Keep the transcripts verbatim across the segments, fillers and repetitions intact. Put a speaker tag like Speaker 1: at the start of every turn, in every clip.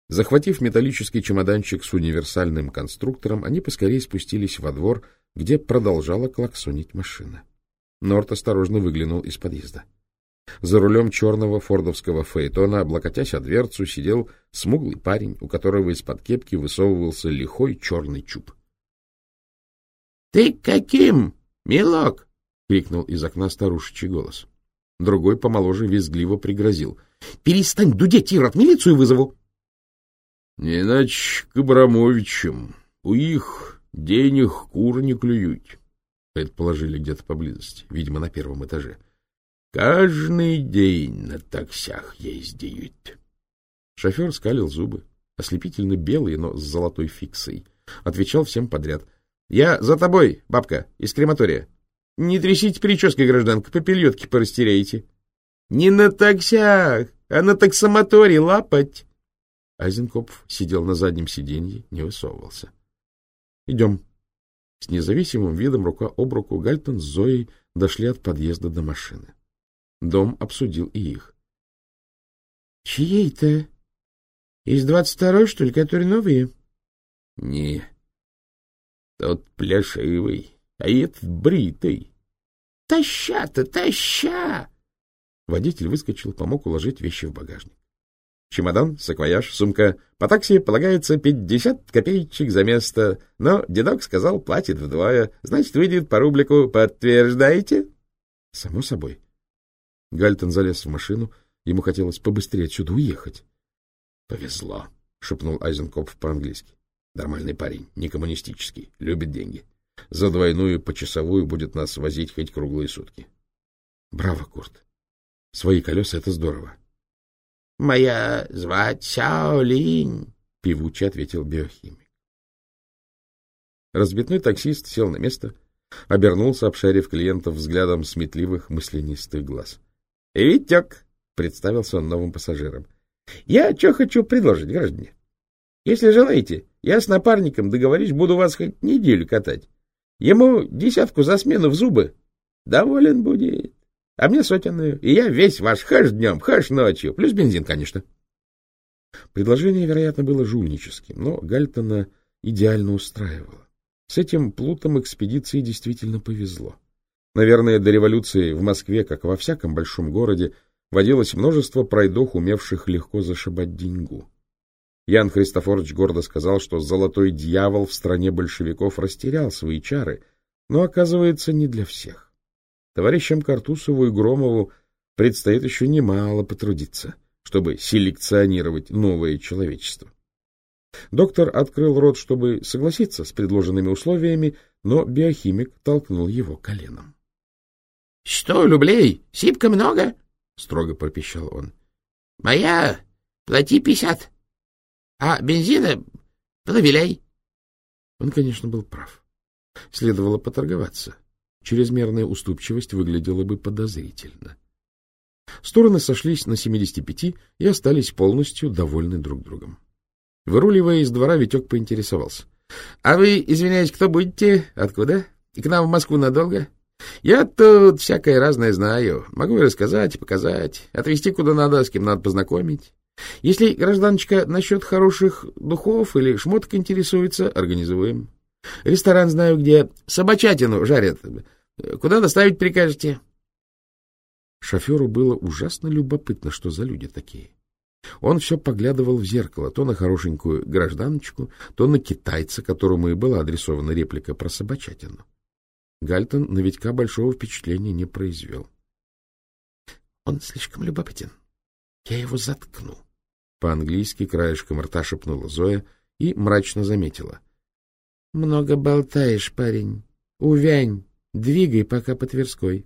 Speaker 1: Захватив металлический чемоданчик с универсальным конструктором, они поскорее спустились во двор, где продолжала клаксонить машина. Норт осторожно выглянул из подъезда. За рулем черного фордовского фаэтона, облокотясь о дверцу, сидел смуглый парень, у которого из-под кепки высовывался лихой черный чуб. — Ты каким, милок? — крикнул из окна старушечий голос. Другой помоложе визгливо пригрозил. — Перестань дудеть, Ирод, милицию вызову! — Не иначе к Абрамовичам. У их денег кур не клюют, — предположили где-то поблизости, видимо, на первом этаже. — Каждый день на таксях ездят. Шофер скалил зубы, ослепительно белые, но с золотой фиксой. Отвечал всем подряд. — Я за тобой, бабка, из крематория. Не трясите прической, гражданка, попельотки порастеряете. — Не на таксях, а на таксомоторе лапать. Айзенкопф сидел на заднем сиденье, не высовывался. — Идем. С независимым видом рука об руку Гальтон с Зоей дошли от подъезда до машины. Дом обсудил и их. — Чьей-то? Из двадцать второй, что ли, которые новые? — Не. Тот пляшивый, а этот бритый. — Таща-то, таща! Водитель выскочил, помог уложить вещи в багажник. Чемодан, саквояж, сумка. По такси полагается пятьдесят копеечек за место, но дедок сказал, платит вдвое, значит, выйдет по рублику. Подтверждаете? — Само собой. Гальтон залез в машину, ему хотелось побыстрее отсюда уехать. — Повезло, — шепнул Айзенкопф по-английски. — Нормальный парень, не коммунистический, любит деньги. За двойную почасовую будет нас возить хоть круглые сутки. — Браво, Курт. Свои колеса — это здорово. — Моя звать Сяолинь, — певуче ответил биохимик. Разбитной таксист сел на место, обернулся, обшарив клиентов взглядом сметливых мысленистых глаз. — Витек, — представился он новым пассажирам. — Я что хочу предложить, граждане. Если желаете, я с напарником договорюсь, буду вас хоть неделю катать. Ему десятку за смену в зубы. Доволен будет. А мне сотенную, и я весь ваш хэш днем, хэш ночью, плюс бензин, конечно. Предложение, вероятно, было жульническим, но Гальтона идеально устраивало. С этим плутом экспедиции действительно повезло. Наверное, до революции в Москве, как во всяком большом городе, водилось множество пройдох, умевших легко зашибать деньгу. Ян Христофорович гордо сказал, что золотой дьявол в стране большевиков растерял свои чары, но, оказывается, не для всех. Товарищам Картусову и Громову предстоит еще немало потрудиться, чтобы селекционировать новое человечество. Доктор открыл рот, чтобы согласиться с предложенными условиями, но биохимик толкнул его коленом. — Что, люблей, сипка много? — строго пропищал он. — Моя, плати пятьдесят, а бензина повеляй. Он, конечно, был прав. Следовало поторговаться. Чрезмерная уступчивость выглядела бы подозрительно. Стороны сошлись на семидесяти пяти и остались полностью довольны друг другом. Выруливая из двора, Витек поинтересовался. — А вы, извиняюсь, кто будете? Откуда? И к нам в Москву надолго? Я тут всякое разное знаю. Могу и рассказать, и показать, отвезти куда надо, с кем надо познакомить. Если гражданочка насчет хороших духов или шмоток интересуется, организуем. Ресторан знаю где. Собачатину жарят. Куда доставить прикажете? Шоферу было ужасно любопытно, что за люди такие. Он все поглядывал в зеркало, то на хорошенькую гражданочку, то на китайца, которому и была адресована реплика про собачатину. Гальтон на Витька большого впечатления не произвел. — Он слишком любопытен. Я его заткну. По-английски краешком рта шепнула Зоя и мрачно заметила. — Много болтаешь, парень. Увянь. Двигай пока по Тверской.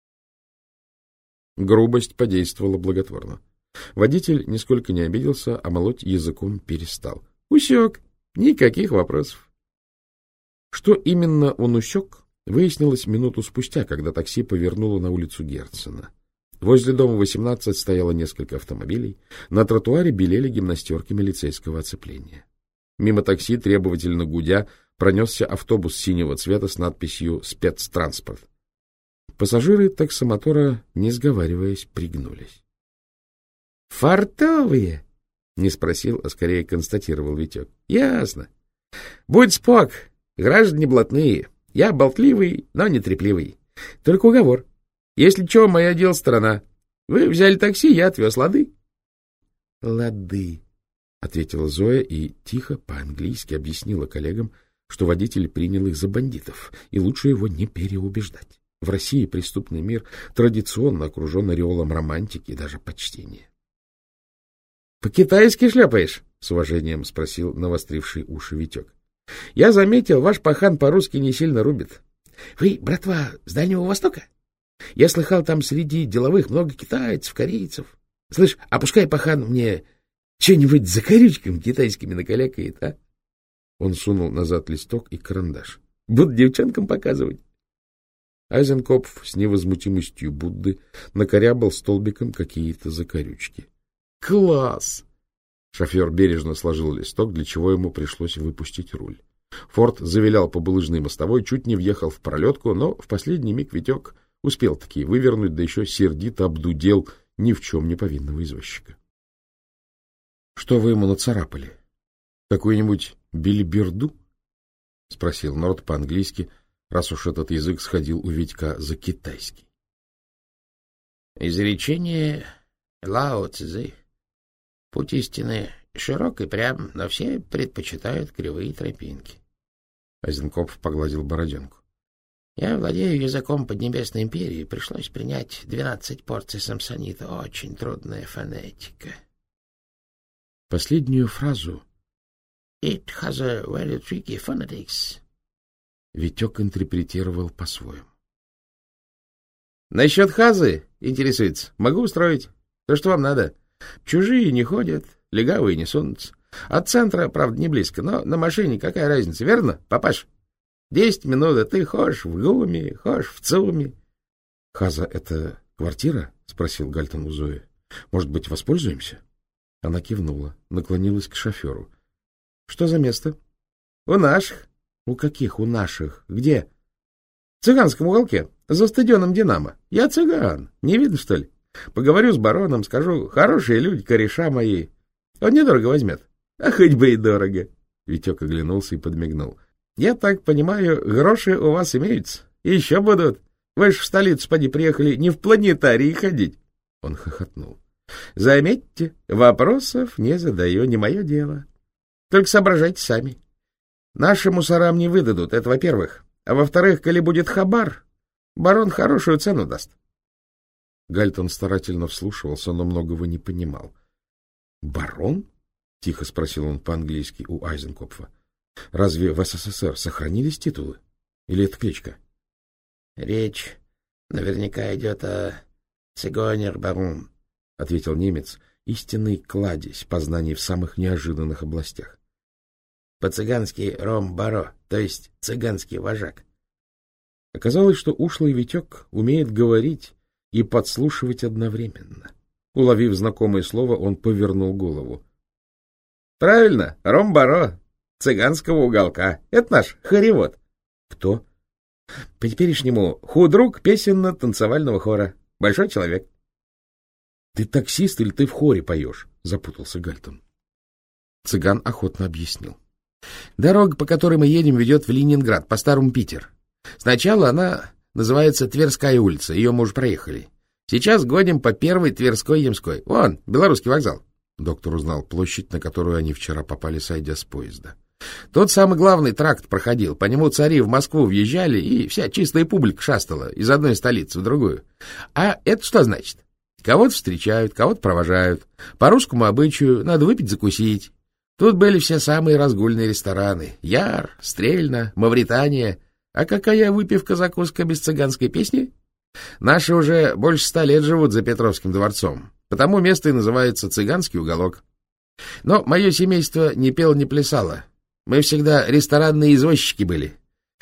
Speaker 1: Грубость подействовала благотворно. Водитель нисколько не обиделся, а молоть языком перестал. Усек. Никаких вопросов. Что именно он усек, выяснилось минуту спустя, когда такси повернуло на улицу Герцена. Возле дома восемнадцать стояло несколько автомобилей, на тротуаре белели гимнастерки милицейского оцепления. Мимо такси, требовательно гудя, пронесся автобус синего цвета с надписью «Спецтранспорт». Пассажиры таксомотора, не сговариваясь, пригнулись. — Фартовые! Не спросил, а скорее констатировал Витек. — Ясно. Будь спок, граждане блатные. Я болтливый, но не трепливый. Только уговор. Если чего, моя дело сторона. Вы взяли такси, я отвез, лады? — Лады, — ответила Зоя и тихо по-английски объяснила коллегам, что водитель принял их за бандитов, и лучше его не переубеждать. В России преступный мир традиционно окружен ореолом романтики и даже почтения. — По-китайски шлепаешь? — с уважением спросил навостривший уши Витек. — Я заметил, ваш пахан по-русски не сильно рубит. — Вы, братва, с Дальнего Востока? Я слыхал, там среди деловых много китайцев, корейцев. Слышь, а пускай пахан мне что-нибудь за корючками китайскими накалякает, а? Он сунул назад листок и карандаш. Буду девчонкам показывать. Айзенкопф с невозмутимостью Будды накорябал столбиком какие-то закорючки. — Класс! Шофер бережно сложил листок, для чего ему пришлось выпустить руль. Форд завилял по булыжной мостовой, чуть не въехал в пролетку, но в последний миг Витек успел таки вывернуть, да еще сердито обдудел ни в чем не повинного извозчика. — Что вы ему нацарапали? Какую-нибудь билиберду? — спросил Норд по-английски, раз уж этот язык сходил у Витька за китайский. — Изречение Лао Цзы. Путь истины широк и прям, но все предпочитают кривые тропинки. Айзенкопф погладил бороденку. Я владею языком Поднебесной империи, пришлось принять двенадцать порций самсонита. Очень трудная фонетика. Последнюю фразу It has a very tricky phonetics. Витек интерпретировал по-своему. Насчет хазы, интересуется, могу устроить. То, что вам надо. Чужие не ходят, легавые не сунутся. От центра, правда, не близко, но на машине какая разница, верно, папаш? Десять минут, а ты ходишь в ГУМе, ходишь в ЦУМе. — Хаза — это квартира? — спросил Гальтон у Зои. — Может быть, воспользуемся? Она кивнула, наклонилась к шоферу. — Что за место? — У наших. — У каких у наших? Где? — В цыганском уголке, за стадионом «Динамо». Я цыган, не видно, что ли? Поговорю с бароном, скажу, хорошие люди, кореша мои. Он недорого возьмет. А хоть бы и дорого. Витек оглянулся и подмигнул. Я так понимаю, гроши у вас имеются. И еще будут. Вы ж в столицу, поди, приехали не в планетарии ходить. Он хохотнул. Заметьте, вопросов не задаю, не мое дело. Только соображайте сами. Наши мусорам не выдадут, это во-первых. А во-вторых, коли будет хабар, барон хорошую цену даст. Гальтон старательно вслушивался, но многого не понимал. — Барон? — тихо спросил он по-английски у Айзенкопфа. — Разве в СССР сохранились титулы? Или это кличка? — Речь наверняка идет о цигонер-барон, — ответил немец, истинный кладезь познаний в самых неожиданных областях. — По-цыгански ром-баро, то есть цыганский вожак. Оказалось, что ушлый Витек умеет говорить и подслушивать одновременно. Уловив знакомое слово, он повернул голову. — Правильно, ром-баро, цыганского уголка. Это наш хоревод. — Кто? — По-теперешнему худрук песенно-танцевального хора. Большой человек. — Ты таксист или ты в хоре поешь? — запутался Гальтон. Цыган охотно объяснил. — Дорога, по которой мы едем, ведет в Ленинград, по старому Питер. Сначала она называется Тверская улица, ее мы уже проехали. Сейчас годим по первой Тверской-Ямской. Вон, Белорусский вокзал. Доктор узнал площадь, на которую они вчера попали, сойдя с поезда. Тот самый главный тракт проходил, по нему цари в Москву въезжали, и вся чистая публика шастала из одной столицы в другую. А это что значит? Кого-то встречают, кого-то провожают. По русскому обычаю надо выпить-закусить. Тут были все самые разгульные рестораны. Яр, Стрельна, Мавритания. А какая выпивка-закуска без цыганской песни? Наши уже больше ста лет живут за Петровским дворцом, потому место и называется цыганский уголок. Но мое семейство не пело, не плясало. Мы всегда ресторанные извозчики были.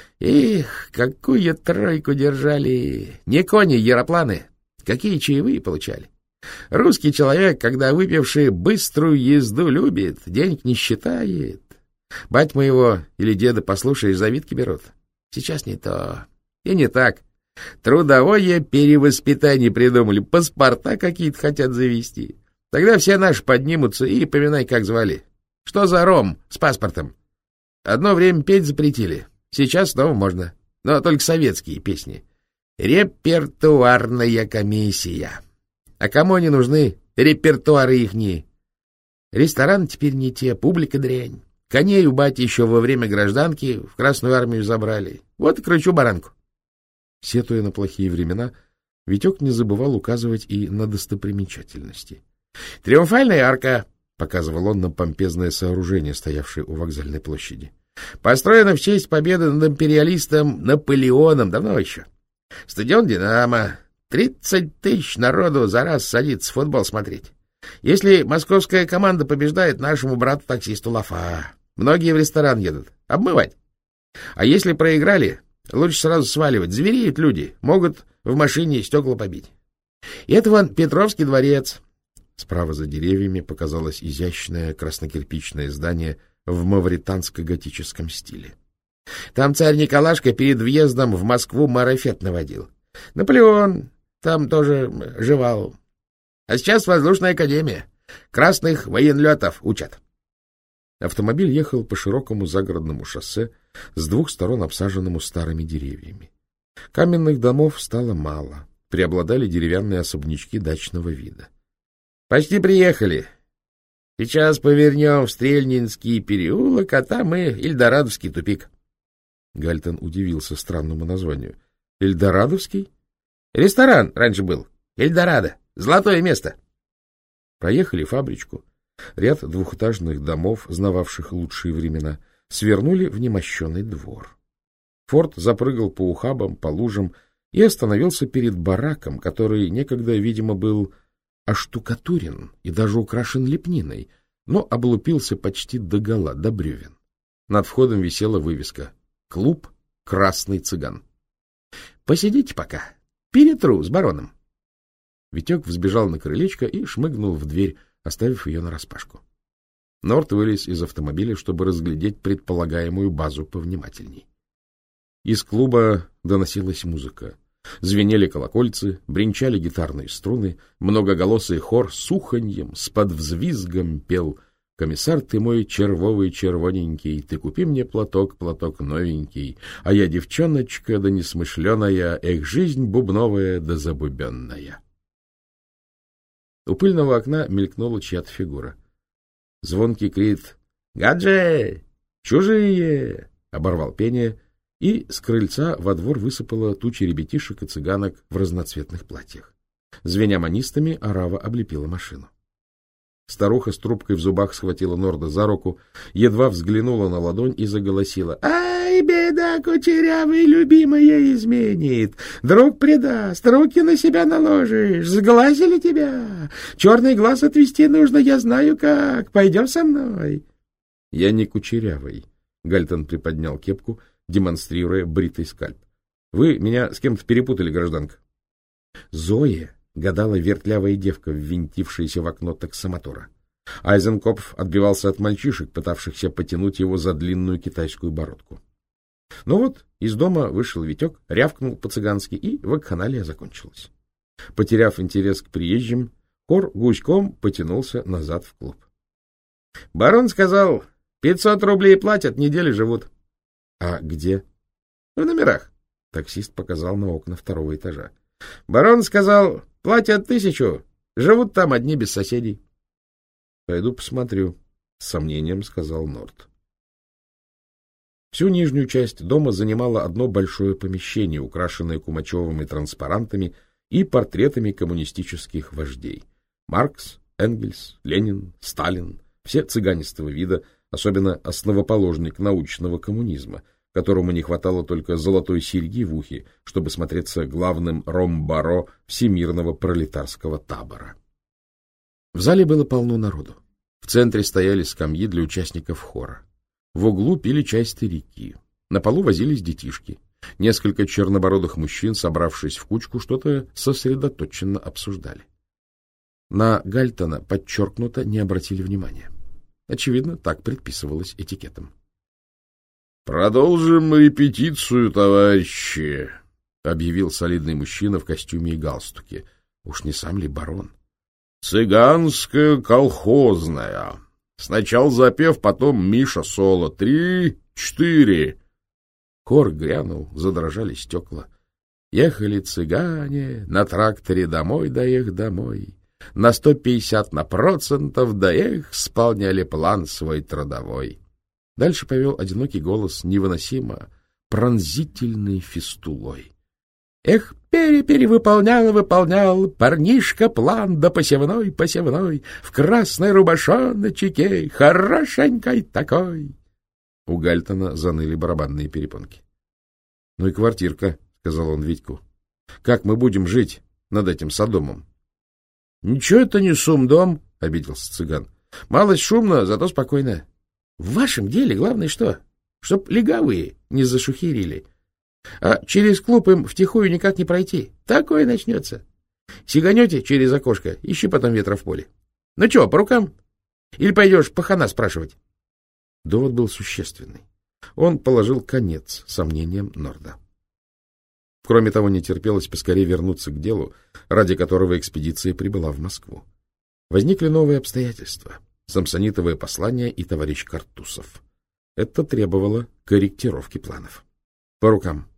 Speaker 1: Эх, какую тройку держали! Не кони, яропланы. Какие чаевые получали. Русский человек, когда выпивший быструю езду любит, денег не считает. Бать моего или деда, послушаешь, завидки берут. Сейчас не то. И не так. Трудовое перевоспитание придумали, паспорта какие-то хотят завести. Тогда все наши поднимутся и поминай, как звали. Что за ром с паспортом? Одно время петь запретили. Сейчас снова можно. Но только советские песни. Репертуарная комиссия. А кому они нужны? Репертуары ихние. Рестораны теперь не те, публика дрянь. Коней у бати еще во время гражданки в Красную армию забрали. Вот и кручу баранку.
Speaker 2: Сетуя на плохие времена, Витек не забывал указывать и на достопримечательности.
Speaker 1: — Триумфальная арка,
Speaker 2: — показывал он на помпезное сооружение, стоявшее у вокзальной площади.
Speaker 1: — построена в честь победы над империалистом Наполеоном давно еще. Стадион «Динамо». Тридцать тысяч народу за раз садится футбол смотреть. Если московская команда побеждает, нашему брату-таксисту лафа. Многие в ресторан едут. Обмывать. А если проиграли, лучше сразу сваливать. Звереют люди. Могут в машине стекла побить. И это вон Петровский дворец.
Speaker 2: Справа за деревьями показалось изящное краснокирпичное здание в мавританско-готическом стиле.
Speaker 1: Там царь Николашка перед въездом в Москву марафет наводил. Наполеон там тоже жевал. А сейчас воздушная академия. Красных военлетов учат.
Speaker 2: Автомобиль ехал по широкому загородному шоссе, с двух сторон обсаженному старыми деревьями. Каменных домов стало мало, преобладали деревянные особнячки дачного вида.
Speaker 1: — Почти приехали. Сейчас повернем в Стрельнинский переулок, а там и Эльдорадовский тупик.
Speaker 2: Гальтон удивился странному названию. — Эльдорадовский?
Speaker 1: — Ресторан раньше был. Эльдорадо. Золотое место.
Speaker 2: Проехали фабричку. Ряд двухэтажных домов, знававших лучшие времена, свернули в немощенный двор. Форд запрыгал по ухабам, по лужам и остановился перед бараком, который некогда, видимо, был оштукатурен и даже украшен лепниной, но облупился почти догола, до бревен. Над входом висела вывеска «Клуб Красный цыган».
Speaker 1: — Посидите пока. Перетру с бароном.
Speaker 2: Витек взбежал на крылечко и шмыгнул в дверь, оставив ее нараспашку. Норт вылез из автомобиля, чтобы разглядеть предполагаемую базу повнимательней. Из клуба доносилась музыка. Звенели колокольцы, бренчали гитарные струны, многоголосый хор с уханьем, с подвзвизгом пел: «Комиссар ты мой червовый червоненький, ты купи мне платок, платок новенький, а я девчоночка да несмышленая, эх, жизнь бубновая да забубенная». У пыльного окна мелькнула чья-то фигура. Звонкий крик «Гадже! Чужие!» оборвал пение, и с крыльца во двор высыпала туча ребятишек и цыганок в разноцветных платьях. Звеня манистами, орава облепила машину. Старуха с трубкой в зубах схватила Норда за руку, едва взглянула на ладонь и заголосила: «Ай, беда, кучерявый, любимая изменит! Друг предаст, руки на себя наложишь, сглазили тебя! Черный глаз отвести нужно, я знаю как, пойдем со мной!» «Я не кучерявый», — Гальтон приподнял кепку, демонстрируя бритый скальп. «Вы меня с кем-то перепутали, гражданка». «Зоя», — гадала вертлявая девка, ввинтившаяся в окно таксомотора. Айзенкопф отбивался от мальчишек, пытавшихся потянуть его за длинную китайскую бородку. Ну вот, из дома вышел Витек, рявкнул по-цыгански, и вакханалия закончилась. Потеряв интерес к приезжим, хор гуськом потянулся назад в клуб.
Speaker 1: — Барон сказал, пятьсот рублей платят, неделю живут.
Speaker 2: — А где?
Speaker 1: — В номерах.
Speaker 2: Таксист показал на окна второго этажа.
Speaker 1: — Барон сказал, платят тысячу, живут там одни без соседей.
Speaker 2: — Пойду посмотрю, — с сомнением сказал Норт. Всю нижнюю часть дома занимало одно большое помещение, украшенное кумачевыми транспарантами и портретами коммунистических вождей. Маркс, Энгельс, Ленин, Сталин — все цыганистого вида, особенно основоположник научного коммунизма, которому не хватало только золотой серьги в ухе, чтобы смотреться главным ромбаро всемирного пролетарского табора. В зале было полно народу. В центре стояли скамьи для участников хора. В углу пили чай старики. На полу возились детишки. Несколько чернобородых мужчин, собравшись в кучку, что-то сосредоточенно обсуждали. На Гальтона подчеркнуто не обратили внимания. Очевидно, так предписывалось этикетом. — Продолжим репетицию, товарищи, — объявил солидный мужчина в костюме и галстуке. Уж не сам ли барон? Цыганская колхозная. Сначала запев, потом Миша соло. Три, четыре. Хор грянул, задрожали стекла. Ехали цыгане на тракторе домой, да их домой. На сто пятьдесят на процентов, да их исполняли план свой трудовой. Дальше повел одинокий голос, невыносимо пронзительной фистулой. Эх, пере-перевыполнял, выполнял парнишка план да посевной, посевной, в красной рубашоночке, хорошенькой такой. У Гальтона заныли барабанные перепонки. — Ну и квартирка, — сказал он Витьку. — Как мы будем жить над этим Содомом? — Ничего это не сумдом, — обиделся цыган. — Малость шумно, зато спокойно. В вашем деле главное что? Чтоб легавые не зашухерили. А через клуб им втихую никак не пройти. Такое начнется. Сиганете через окошко, ищи потом ветра в поле. Ну чего, по рукам? Или пойдешь пахана спрашивать? Довод был существенный. Он положил конец сомнениям Норда. Кроме того, не терпелось поскорее вернуться к делу, ради которого экспедиция прибыла в Москву. Возникли новые обстоятельства. Самсонитовое послание и товарищ Картусов. Это требовало корректировки планов. По рукам.